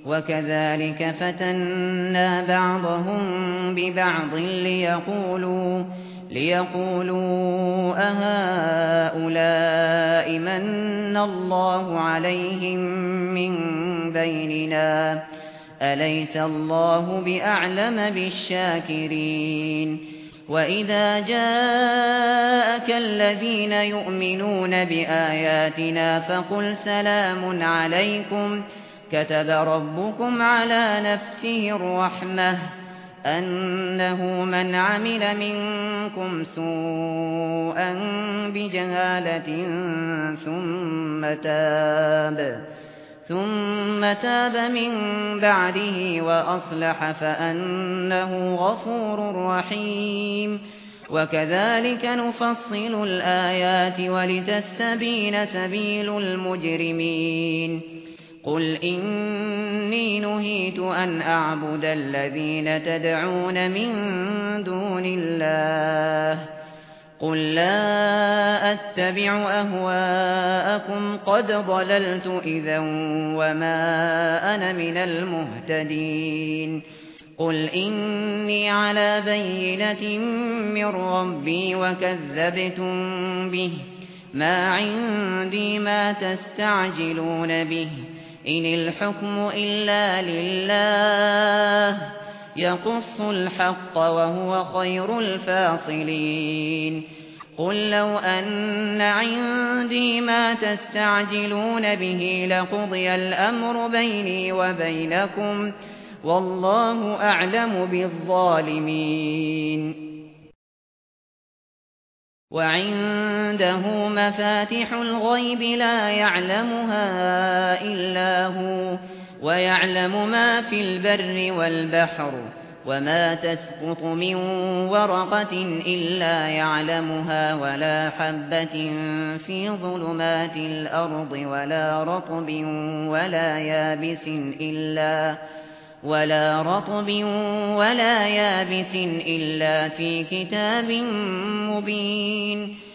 وكذلك فتنا بعضهم ببعض ليقولوا أهؤلاء من الله عليهم من بيننا أليس الله بأعلم بالشاكرين وإذا جاءك الذين يؤمنون بآياتنا فقل سلام عليكم كتب ربكم على نفسه الرحمة أنه من عمل منكم سوءا بجهالة ثم تاب من بعده وأصلح فأنه غفور رحيم وكذلك نفصل الآيات ولتستبين سبيل المجرمين قل إني نهيت أن أعبد الذين تدعون من دون الله قل لا أتبع أهواءكم قد ضللت إذا وما أنا من المهتدين قل إني على بينة من ربي وكذبتم به ما عندي ما تستعجلون به إن الحكم إلا لله يقص الحق وهو خير الفاصلين قل لو أن عندي ما تستعجلون به لقضي الأمر بيني وبينكم والله أعلم بالظالمين وعنده مفاتح الغيب لا يعلمها إلا هو ويعلم ما في البر والبحر وما تسقط من ورقة إلا يعلمها ولا حبة في ظلمات الأرض ولا رطب ولا يابس إلا في كتاب مبين